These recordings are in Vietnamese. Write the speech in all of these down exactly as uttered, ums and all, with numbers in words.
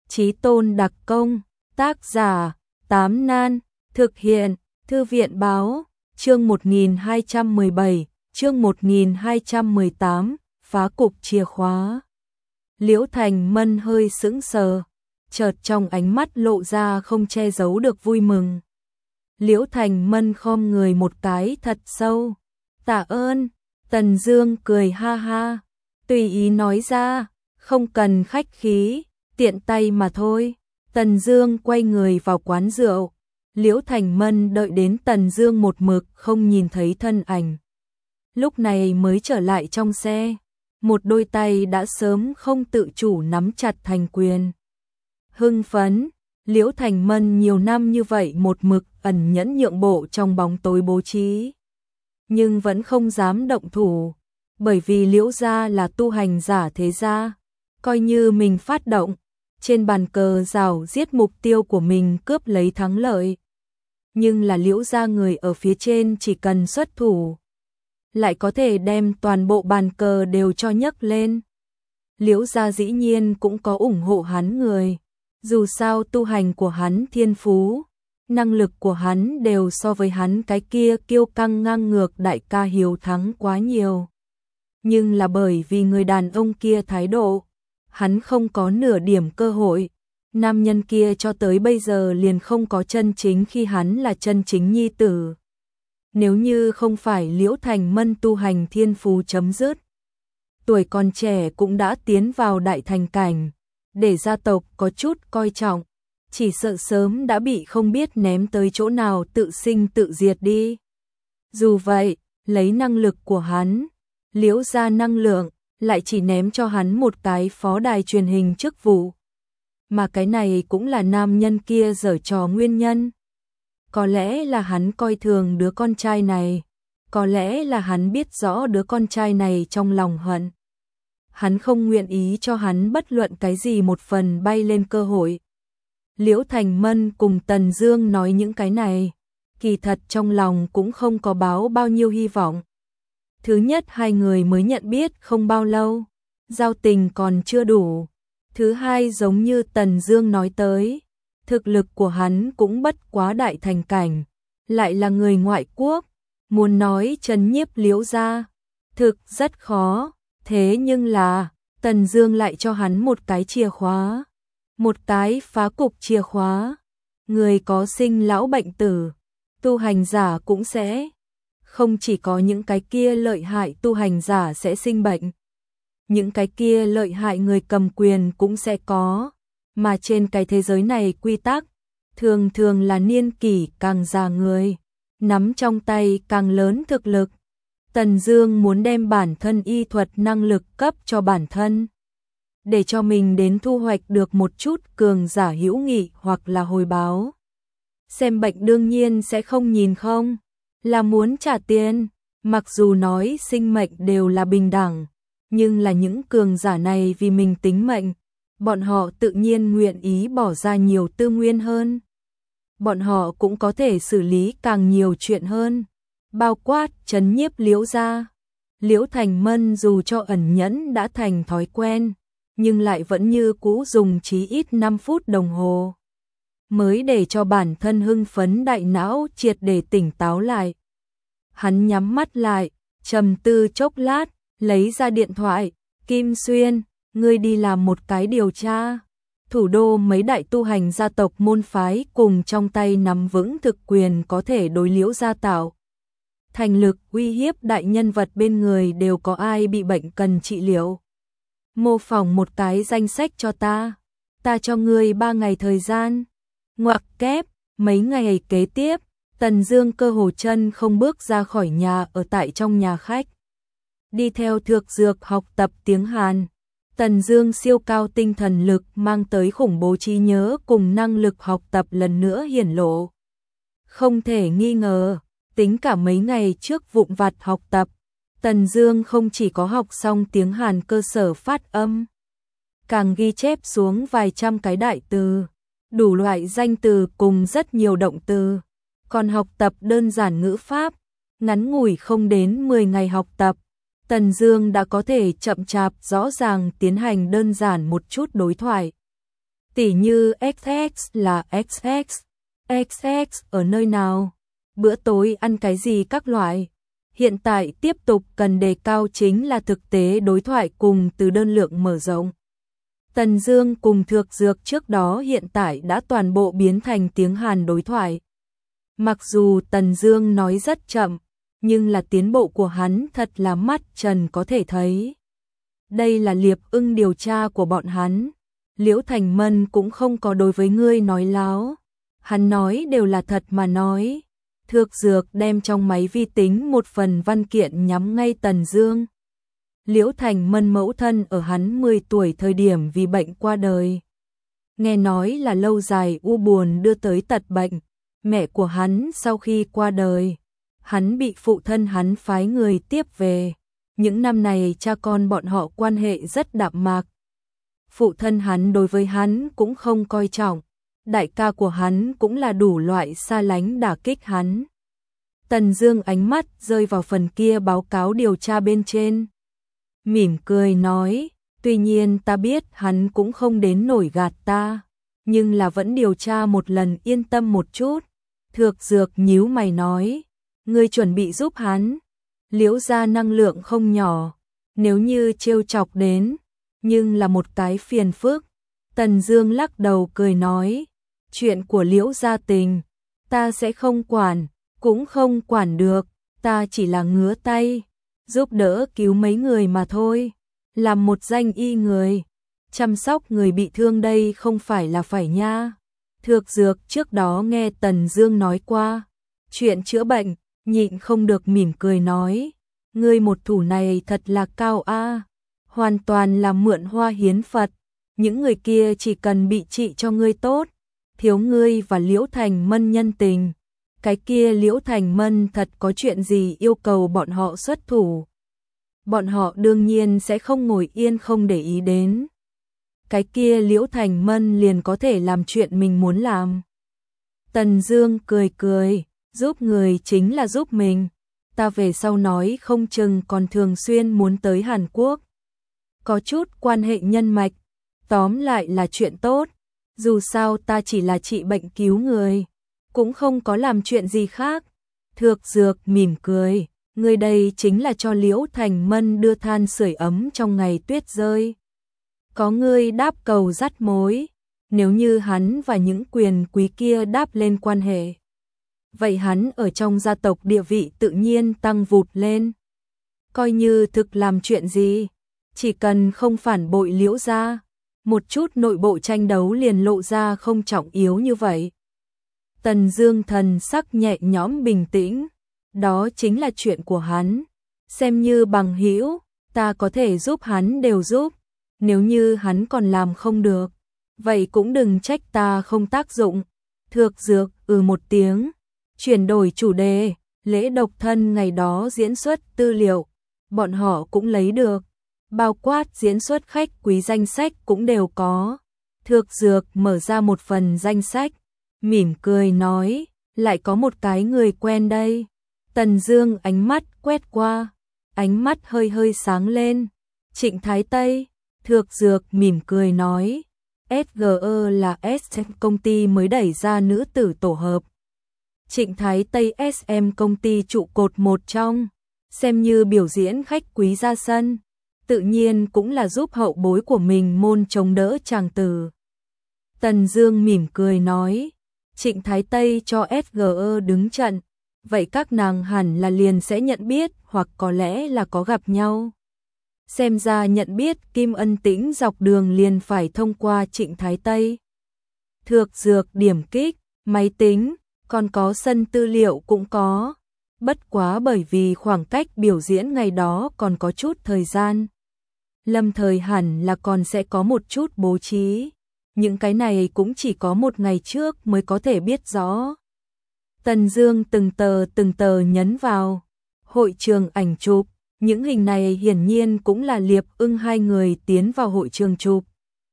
Chí tôn đặc công, tác giả, Tám Nan, thực hiện, Thư viện báo, chương một nghìn hai trăm mười bảy, chương một nghìn hai trăm mười tám, phá cục chìa khóa. Liễu Thành Mân hơi sững sờ, chợt trong ánh mắt lộ ra không che giấu được vui mừng. Liễu Thành Mân khom người một cái thật sâu. Tạ ơn, Tần Dương cười ha ha, tùy ý nói ra, không cần khách khí, tiện tay mà thôi. Tần Dương quay người vào quán rượu. Liễu Thành Mân đợi đến Tần Dương một mực không nhìn thấy thân ảnh, lúc này mới trở lại trong xe. Một đôi tay đã sớm không tự chủ nắm chặt thành quyền. Hưng phấn, Liễu Thành Mân nhiều năm như vậy một mực ẩn nhẫn nhượng bộ trong bóng tối bố trí, nhưng vẫn không dám động thủ, bởi vì Liễu gia là tu hành giả thế gia, coi như mình phát động, trên bàn cờ rào giết mục tiêu của mình cướp lấy thắng lợi. Nhưng là Liễu gia người ở phía trên chỉ cần xuất thủ, lại có thể đem toàn bộ bàn cờ đều cho nhấc lên. Liễu gia dĩ nhiên cũng có ủng hộ hắn người, dù sao tu hành của hắn thiên phú, năng lực của hắn đều so với hắn cái kia kiêu căng ngang ngược đại ca hiếu thắng quá nhiều. Nhưng là bởi vì người đàn ông kia thái độ, hắn không có nửa điểm cơ hội. Nam nhân kia cho tới bây giờ liền không có chân chính khi hắn là chân chính nhi tử. Nếu như không phải Liễu Thành Mân tu hành thiên phú chấm dứt, tuổi còn trẻ cũng đã tiến vào đại thành cảnh, để gia tộc có chút coi trọng, chỉ sợ sớm đã bị không biết ném tới chỗ nào tự sinh tự diệt đi. Dù vậy, lấy năng lực của hắn, Liễu gia năng lượng, lại chỉ ném cho hắn một cái phó đài truyền hình chức vụ. Mà cái này cũng là nam nhân kia giở trò nguyên nhân. Có lẽ là hắn coi thường đứa con trai này, có lẽ là hắn biết rõ đứa con trai này trong lòng hận. Hắn không nguyện ý cho hắn bất luận cái gì một phần bay lên cơ hội. Liễu Thành Mân cùng Tần Dương nói những cái này, kỳ thật trong lòng cũng không có báo bao nhiêu hy vọng. Thứ nhất, hai người mới nhận biết không bao lâu, giao tình còn chưa đủ. Thứ hai, giống như Tần Dương nói tới, thực lực của hắn cũng bất quá đại thành cảnh, lại là người ngoại quốc, muốn nói trấn nhiếp Liễu gia, thực rất khó. Thế nhưng là, Tần Dương lại cho hắn một cái chìa khóa, một cái phá cục chìa khóa. Người có sinh lão bệnh tử, tu hành giả cũng sẽ. Không chỉ có những cái kia lợi hại tu hành giả sẽ sinh bệnh, những cái kia lợi hại người cầm quyền cũng sẽ có. Mà trên cái thế giới này quy tắc, thường thường là niên kỷ càng già người, nắm trong tay càng lớn thực lực. Tần Dương muốn đem bản thân y thuật năng lực cấp cho bản thân, để cho mình đến thu hoạch được một chút cường giả hữu nghị hoặc là hồi báo. Xem bệnh đương nhiên sẽ không nhìn không, là muốn trả tiền. Mặc dù nói sinh mệnh đều là bình đẳng, nhưng là những cường giả này vì mình tính mệnh, bọn họ tự nhiên nguyện ý bỏ ra nhiều tư nguyên hơn. Bọn họ cũng có thể xử lý càng nhiều chuyện hơn, bao quát trấn nhiếp Liễu gia. Liễu Thành Mân dù cho ẩn nhẫn đã thành thói quen, nhưng lại vẫn như cũ dùng chí ít năm phút đồng hồ, mới để cho bản thân hưng phấn đại não triệt để tỉnh táo lại. Hắn nhắm mắt lại, trầm tư chốc lát, lấy ra điện thoại. Kim Xuyên, ngươi đi làm một cái điều tra. Thủ đô mấy đại tu hành gia tộc môn phái cùng trong tay nắm vững thực quyền có thể đối Liễu gia tạo thành lực uy hiếp đại nhân vật bên người đều có ai bị bệnh cần trị liệu. Mô phỏng một cái danh sách cho ta, ta cho ngươi ba ngày thời gian. Ngoặc kép, mấy ngày kế tiếp, Tần Dương cơ hồ chân không bước ra khỏi nhà ở tại trong nhà khách. Đi theo Thược Dược học tập tiếng Hàn. Tần Dương siêu cao tinh thần lực mang tới khủng bố trí nhớ cùng năng lực học tập lần nữa hiển lộ. Không thể nghi ngờ, tính cả mấy ngày trước vụng vặt học tập, Tần Dương không chỉ có học xong tiếng Hàn cơ sở phát âm, càng ghi chép xuống vài trăm cái đại từ, đủ loại danh từ cùng rất nhiều động từ, còn học tập đơn giản ngữ pháp. Ngắn ngủi không đến mười ngày học tập, Tần Dương đã có thể chậm chạp rõ ràng tiến hành đơn giản một chút đối thoại. Tỉ như ích ích là ích ích, ích ích ở nơi nào, bữa tối ăn cái gì các loại. Hiện tại tiếp tục cần đề cao chính là thực tế đối thoại cùng từ đơn lượng mở rộng. Tần Dương cùng Thược Dược trước đó hiện tại đã toàn bộ biến thành tiếng Hàn đối thoại. Mặc dù Tần Dương nói rất chậm, nhưng là tiến bộ của hắn thật là mắt trần có thể thấy. Đây là Liệp Ưng điều tra của bọn hắn. Liễu Thành Mân cũng không có đối với ngươi nói láo. Hắn nói đều là thật mà nói. Thược Dược đem trong máy vi tính một phần văn kiện nhắm ngay Tần Dương. Liễu Thành Mân mẫu thân ở hắn mười tuổi thời điểm vì bệnh qua đời. Nghe nói là lâu dài u buồn đưa tới tật bệnh. Mẹ của hắn sau khi qua đời, hắn bị phụ thân hắn phái người tiếp về. Những năm này cha con bọn họ quan hệ rất đạm mạc. Phụ thân hắn đối với hắn cũng không coi trọng. Đại ca của hắn cũng là đủ loại xa lánh đả kích hắn. Tần Dương ánh mắt rơi vào phần kia báo cáo điều tra bên trên. Mỉm cười nói, tuy nhiên ta biết hắn cũng không đến nổi gạt ta, nhưng là vẫn điều tra một lần yên tâm một chút. Thược Dược nhíu mày nói, ngươi chuẩn bị giúp hắn. Liễu gia năng lượng không nhỏ, nếu như trêu chọc đến, nhưng là một cái phiền phức. Tần Dương lắc đầu cười nói, chuyện của Liễu gia tình, ta sẽ không quản, cũng không quản được, ta chỉ là ngứa tay, giúp đỡ cứu mấy người mà thôi, làm một danh y người, chăm sóc người bị thương đây không phải là phải nha. Thược Dược trước đó nghe Tần Dương nói qua chuyện chữa bệnh, nhịn không được mỉm cười nói, ngươi một thủ này thật là cao a, hoàn toàn là mượn hoa hiến Phật, những người kia chỉ cần bị trị cho ngươi tốt, thiếu ngươi và Liễu Thành Mân nhân tình, cái kia Liễu Thành Mân thật có chuyện gì yêu cầu bọn họ xuất thủ, bọn họ đương nhiên sẽ không ngồi yên không để ý đến. Cái kia Liễu Thành Mân liền có thể làm chuyện mình muốn làm. Tần Dương cười cười, giúp người chính là giúp mình. Ta về sau nói không chừng còn thường xuyên muốn tới Hàn Quốc. Có chút quan hệ nhân mạch, tóm lại là chuyện tốt. Dù sao ta chỉ là trị bệnh cứu người, cũng không có làm chuyện gì khác. Thược Dược mỉm cười, người đây chính là cho Liễu Thành Mân đưa than sưởi ấm trong ngày tuyết rơi. Có ngươi đáp cầu dắt mối, nếu như hắn và những quyền quý kia đáp lên quan hệ, vậy hắn ở trong gia tộc địa vị tự nhiên tăng vụt lên. Coi như thực làm chuyện gì, chỉ cần không phản bội Liễu gia, một chút nội bộ tranh đấu liền lộ ra không trọng yếu như vậy. Tần Dương thần sắc nhẹ nhõm bình tĩnh, đó chính là chuyện của hắn, xem như bằng hữu, ta có thể giúp hắn đều giúp. Nếu như hắn còn làm không được, vậy cũng đừng trách ta không tác dụng. Thược Dược ừ một tiếng, chuyển đổi chủ đề, lễ độc thân ngày đó diễn xuất tư liệu, bọn họ cũng lấy được, bao quát diễn xuất khách quý danh sách cũng đều có. Thược Dược mở ra một phần danh sách, mỉm cười nói, lại có một cái người quen đây. Tần Dương ánh mắt quét qua, ánh mắt hơi hơi sáng lên, Trịnh Thái Tây. Thược Dược mỉm cười nói, ét giê e là S công ty mới đẩy ra nữ tử tổ hợp. Trịnh Thái Tây ét em công ty trụ cột một trong, xem như biểu diễn khách quý ra sân, tự nhiên cũng là giúp hậu bối của mình môn chống đỡ chàng tử. Tần Dương mỉm cười nói, Trịnh Thái Tây cho ét giê e đứng trận, vậy các nàng hẳn là liền sẽ nhận biết hoặc có lẽ là có gặp nhau. Xem ra nhận biết Kim Ân Tĩnh dọc đường liền phải thông qua Trịnh Thái Tây. Thược Dược điểm kích, máy tính, còn có sân tư liệu cũng có. Bất quá bởi vì khoảng cách biểu diễn ngày đó còn có chút thời gian. Lâm thời hẳn là còn sẽ có một chút bố trí. Những cái này cũng chỉ có một ngày trước mới có thể biết rõ. Tần Dương từng tờ từng tờ nhấn vào. Hội trường ảnh chụp. Những hình này hiển nhiên cũng là Liệp Ưng hai người tiến vào hội trường chụp.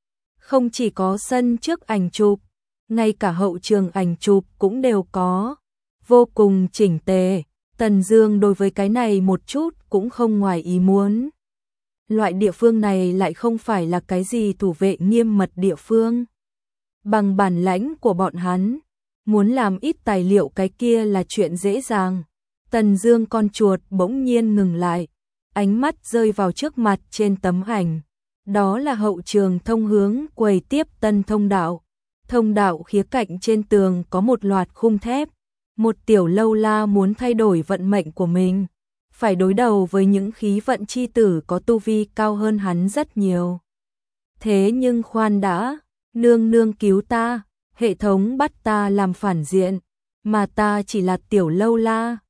Không chỉ có sân trước ảnh chụp, ngay cả hậu trường ảnh chụp cũng đều có. Vô cùng chỉnh tề, Tần Dương đối với cái này một chút cũng không ngoài ý muốn. Loại địa phương này lại không phải là cái gì thủ vệ nghiêm mật địa phương. Bằng bản lãnh của bọn hắn, muốn làm ít tài liệu cái kia là chuyện dễ dàng. Tần Dương con chuột bỗng nhiên ngừng lại, ánh mắt rơi vào trước mặt trên tấm ảnh. Đó là hậu trường thông hướng quầy tiếp tân thông đạo. Thông đạo khía cạnh trên tường có một loạt khung thép. Một tiểu lâu la muốn thay đổi vận mệnh của mình, phải đối đầu với những khí vận chi tử có tu vi cao hơn hắn rất nhiều. Thế nhưng khoan đã, nương nương cứu ta, hệ thống bắt ta làm phản diện, mà ta chỉ là tiểu lâu la.